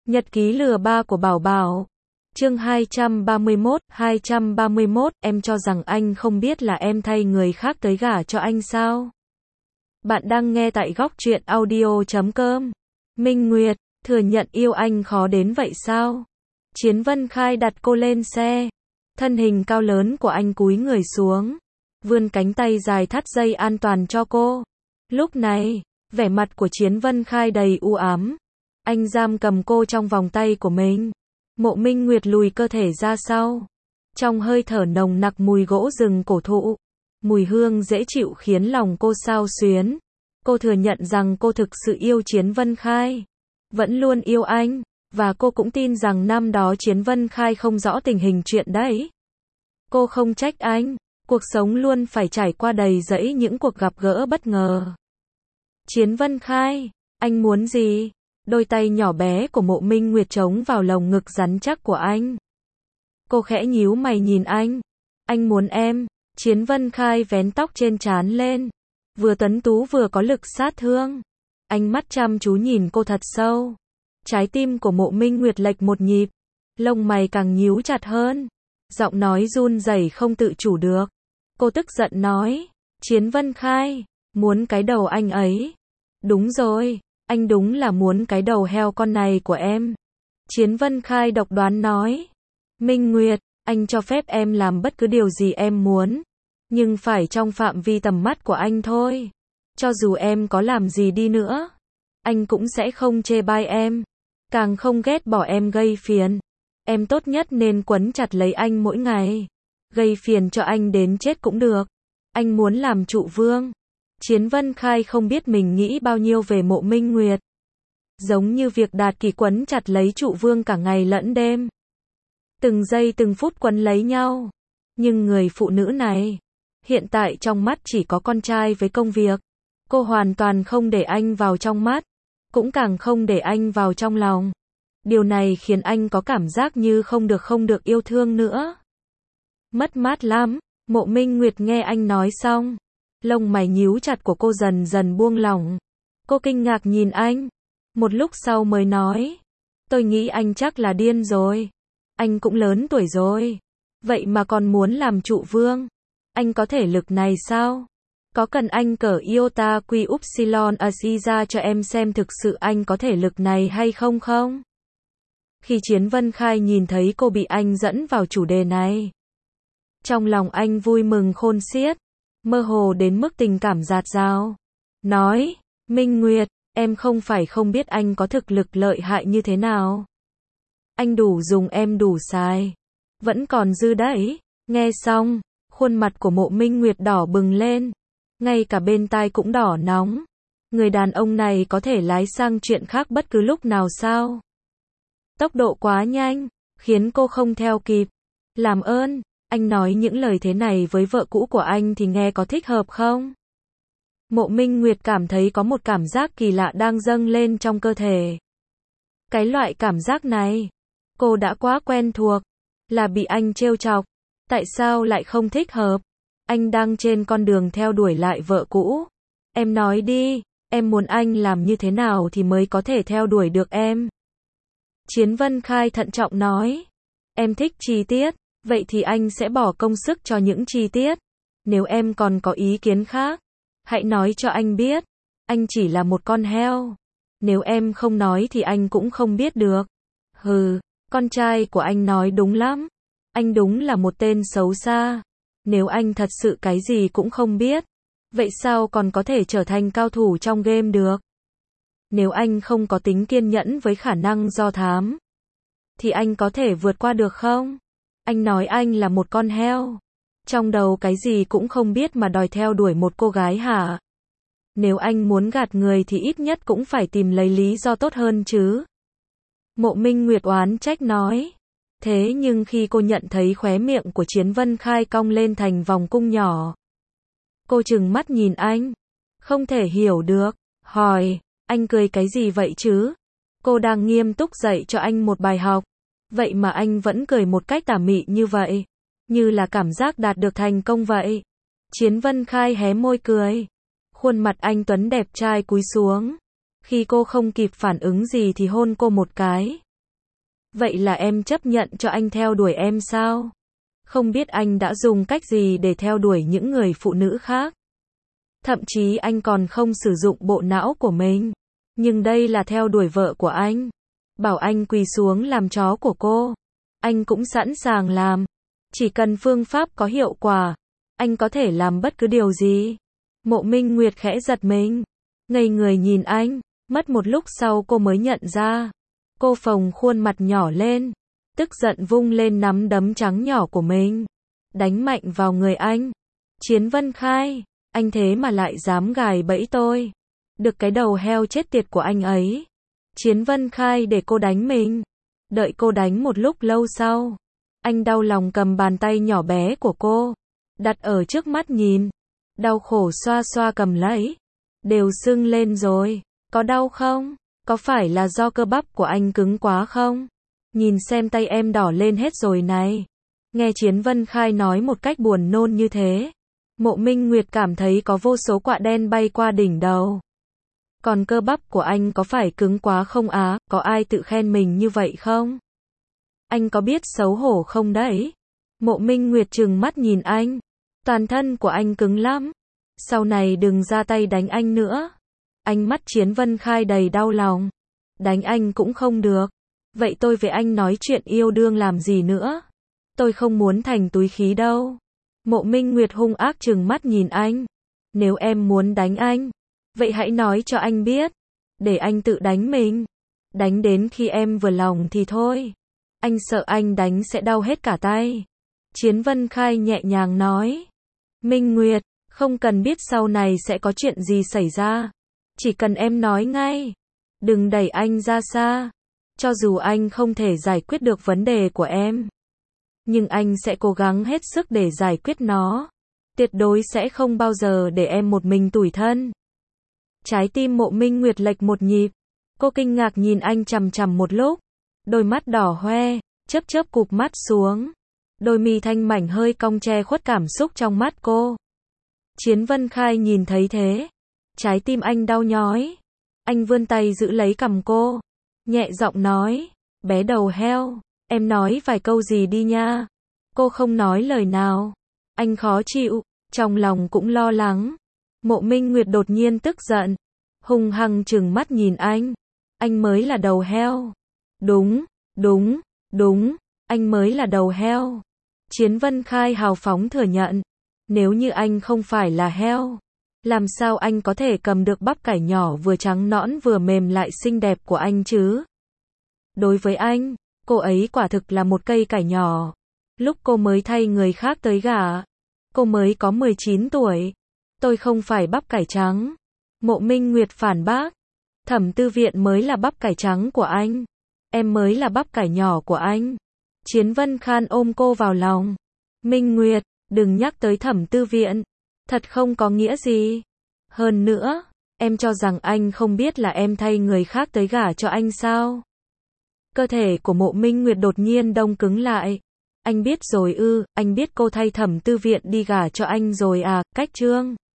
Nhật ký lừa ba của Bảo Bảo. Chương 231, em cho rằng anh không biết là em thay người khác tới gả cho anh sao? Bạn đang nghe tại góc truyện audio.com. Minh Nguyệt, thừa nhận yêu anh khó đến vậy sao? Chiến Vân Khai đặt cô lên xe. Thân hình cao lớn của anh cúi người xuống, vươn cánh tay dài thắt dây an toàn cho cô. Lúc này, vẻ mặt của Chiến Vân Khai đầy u ám. Anh giam cầm cô trong vòng tay của mình. Mộ Minh Nguyệt lùi cơ thể ra sau. Trong hơi thở nồng nặc mùi gỗ rừng cổ thụ, mùi hương dễ chịu khiến lòng cô xao xuyến. Cô thừa nhận rằng cô thực sự yêu Chiến Vân Khai, vẫn luôn yêu anh, và cô cũng tin rằng năm đó Chiến Vân Khai không rõ tình hình chuyện đấy. Cô không trách anh, cuộc sống luôn phải trải qua đầy rẫy những cuộc gặp gỡ bất ngờ. Chiến Vân Khai, anh muốn gì? Đôi tay nhỏ bé của Mộ Minh Nguyệt trống vào lồng ngực rắn chắc của anh. Cô khẽ nhíu mày nhìn anh. Anh muốn em. Chiến Vân Khai vén tóc trên trán lên, vừa tuấn tú vừa có lực sát thương. Ánh mắt chăm chú nhìn cô thật sâu. Trái tim của Mộ Minh Nguyệt lệch một nhịp, lông mày càng nhíu chặt hơn, giọng nói run rẩy không tự chủ được. Cô tức giận nói, Chiến Vân Khai, muốn cái đầu anh ấy. Đúng rồi, anh đúng là muốn cái đầu heo con này của em. Chiến Vân Khai độc đoán nói, Minh Nguyệt, anh cho phép em làm bất cứ điều gì em muốn, nhưng phải trong phạm vi tầm mắt của anh thôi. Cho dù em có làm gì đi nữa, anh cũng sẽ không chê bai em, càng không ghét bỏ em gây phiền. Em tốt nhất nên quấn chặt lấy anh mỗi ngày, gây phiền cho anh đến chết cũng được. Anh muốn làm trụ vương. Chiến Vân Khai không biết mình nghĩ bao nhiêu về Mộ Minh Nguyệt. Giống như việc Đạt Kỳ quấn chặt lấy trụ vương cả ngày lẫn đêm. Từng giây từng phút quấn lấy nhau. Nhưng người phụ nữ này, hiện tại trong mắt chỉ có con trai với công việc. Cô hoàn toàn không để anh vào trong mắt, cũng càng không để anh vào trong lòng. Điều này khiến anh có cảm giác như không được yêu thương nữa. Mất mát lắm. Mộ Minh Nguyệt nghe anh nói xong, lông mày nhíu chặt của cô dần dần buông lỏng. Cô kinh ngạc nhìn anh, một lúc sau mới nói, tôi nghĩ anh chắc là điên rồi. Anh cũng lớn tuổi rồi, vậy mà còn muốn làm trụ vương. Anh có thể lực này sao? Có cần anh cởi iota quy upsilon asi ra cho em xem thực sự anh có thể lực này hay không không? Khi Chiến Vân Khai nhìn thấy cô bị anh dẫn vào chủ đề này, trong lòng anh vui mừng khôn xiết, mơ hồ đến mức tình cảm dạt dào. Nói, Minh Nguyệt, em không phải không biết anh có thực lực lợi hại như thế nào. Anh đủ dùng em đủ xài. Vẫn còn dư đấy. Nghe xong, khuôn mặt của Mộ Minh Nguyệt đỏ bừng lên. Ngay cả bên tai cũng đỏ nóng. Người đàn ông này có thể lái sang chuyện khác bất cứ lúc nào sao? Tốc độ quá nhanh, khiến cô không theo kịp. Làm ơn, anh nói những lời thế này với vợ cũ của anh thì nghe có thích hợp không? Mộ Minh Nguyệt cảm thấy có một cảm giác kỳ lạ đang dâng lên trong cơ thể. Cái loại cảm giác này, cô đã quá quen thuộc, là bị anh trêu chọc. Tại sao lại không thích hợp? Anh đang trên con đường theo đuổi lại vợ cũ. Em nói đi, em muốn anh làm như thế nào thì mới có thể theo đuổi được em? Chiến Vân Khai thận trọng nói, em thích chi tiết, vậy thì anh sẽ bỏ công sức cho những chi tiết. Nếu em còn có ý kiến khác, hãy nói cho anh biết. Anh chỉ là một con heo. Nếu em không nói thì anh cũng không biết được. Hừ, con trai của anh nói đúng lắm. Anh đúng là một tên xấu xa. Nếu anh thật sự cái gì cũng không biết, vậy sao còn có thể trở thành cao thủ trong game được? Nếu anh không có tính kiên nhẫn với khả năng do thám, thì anh có thể vượt qua được không? Anh nói anh là một con heo. Trong đầu cái gì cũng không biết mà đòi theo đuổi một cô gái hả? Nếu anh muốn gạt người thì ít nhất cũng phải tìm lấy lý do tốt hơn chứ. Mộ Minh Nguyệt oán trách nói. Thế nhưng khi cô nhận thấy khóe miệng của Chiến Vân Khai cong lên thành vòng cung nhỏ, cô trừng mắt nhìn anh, không thể hiểu được, hỏi, anh cười cái gì vậy chứ? Cô đang nghiêm túc dạy cho anh một bài học, vậy mà anh vẫn cười một cách tà mị như vậy, như là cảm giác đạt được thành công vậy. Chiến Vân Khai hé môi cười, khuôn mặt anh tuấn đẹp trai cúi xuống. Khi cô không kịp phản ứng gì thì hôn cô một cái. Vậy là em chấp nhận cho anh theo đuổi em sao? Không biết anh đã dùng cách gì để theo đuổi những người phụ nữ khác. Thậm chí anh còn không sử dụng bộ não của mình. Nhưng đây là theo đuổi vợ của anh. Bảo anh quỳ xuống làm chó của cô. Anh cũng sẵn sàng làm. Chỉ cần phương pháp có hiệu quả, anh có thể làm bất cứ điều gì. Mộ Minh Nguyệt khẽ giật mình. Ngây người nhìn anh. Mất một lúc sau cô mới nhận ra. Cô phồng khuôn mặt nhỏ lên. Tức giận vung lên nắm đấm trắng nhỏ của mình. Đánh mạnh vào người anh. Chiến Vân Khai, anh thế mà lại dám gài bẫy tôi. Được cái đầu heo chết tiệt của anh ấy. Chiến Vân Khai để cô đánh mình. Đợi cô đánh một lúc lâu sau. Anh đau lòng cầm bàn tay nhỏ bé của cô. Đặt ở trước mắt nhìn. Đau khổ xoa xoa cầm lấy. Đều sưng lên rồi. Có đau không? Có phải là do cơ bắp của anh cứng quá không? Nhìn xem tay em đỏ lên hết rồi này. Nghe Chiến Vân Khai nói một cách buồn nôn như thế. Mộ Minh Nguyệt cảm thấy có vô số quạ đen bay qua đỉnh đầu. Còn cơ bắp của anh có phải cứng quá không á? Có ai tự khen mình như vậy không? Anh có biết xấu hổ không đấy? Mộ Minh Nguyệt trừng mắt nhìn anh. Toàn thân của anh cứng lắm. Sau này đừng ra tay đánh anh nữa. Ánh mắt Chiến Vân Khai đầy đau lòng. Đánh anh cũng không được. Vậy tôi với anh nói chuyện yêu đương làm gì nữa? Tôi không muốn thành túi khí đâu. Mộ Minh Nguyệt hung ác trừng mắt nhìn anh. Nếu em muốn đánh anh, vậy hãy nói cho anh biết. Để anh tự đánh mình. Đánh đến khi em vừa lòng thì thôi. Anh sợ anh đánh sẽ đau hết cả tay. Chiến Vân Khai nhẹ nhàng nói. Minh Nguyệt, không cần biết sau này sẽ có chuyện gì xảy ra. Chỉ cần em nói ngay. Đừng đẩy anh ra xa. Cho dù anh không thể giải quyết được vấn đề của em, nhưng anh sẽ cố gắng hết sức để giải quyết nó. Tuyệt đối sẽ không bao giờ để em một mình tủi thân. Trái tim Mộ Minh Nguyệt lệch một nhịp. Cô kinh ngạc nhìn anh chằm chằm một lúc. Đôi mắt đỏ hoe, chớp chớp cụp mắt xuống. Đôi mi thanh mảnh hơi cong che khuất cảm xúc trong mắt cô. Chiến Vân Khai nhìn thấy thế. Trái tim anh đau nhói. Anh vươn tay giữ lấy cằm cô. Nhẹ giọng nói. Bé đầu heo, em nói vài câu gì đi nha. Cô không nói lời nào. Anh khó chịu, trong lòng cũng lo lắng. Mộ Minh Nguyệt đột nhiên tức giận. Hung hăng trừng mắt nhìn anh. Anh mới là đầu heo. Đúng, đúng, đúng, anh mới là đầu heo. Chiến Vân Khai hào phóng thừa nhận. Nếu như anh không phải là heo, làm sao anh có thể cầm được bắp cải nhỏ vừa trắng nõn vừa mềm lại xinh đẹp của anh chứ? Đối với anh, cô ấy quả thực là một cây cải nhỏ. Lúc cô mới thay người khác tới gả, cô mới có 19 tuổi. Tôi không phải bắp cải trắng. Mộ Minh Nguyệt phản bác. Thẩm Tư Viện mới là bắp cải trắng của anh. Em mới là bắp cải nhỏ của anh. Chiến Vân Khan ôm cô vào lòng. Minh Nguyệt, đừng nhắc tới Thẩm Tư Viện. Thật không có nghĩa gì. Hơn nữa, em cho rằng anh không biết là em thay người khác tới gả cho anh sao? Cơ thể của Mộ Minh Nguyệt đột nhiên đông cứng lại. Anh biết rồi ư? Anh biết cô thay Thẩm Tư Viện đi gả cho anh rồi à? Cách Trương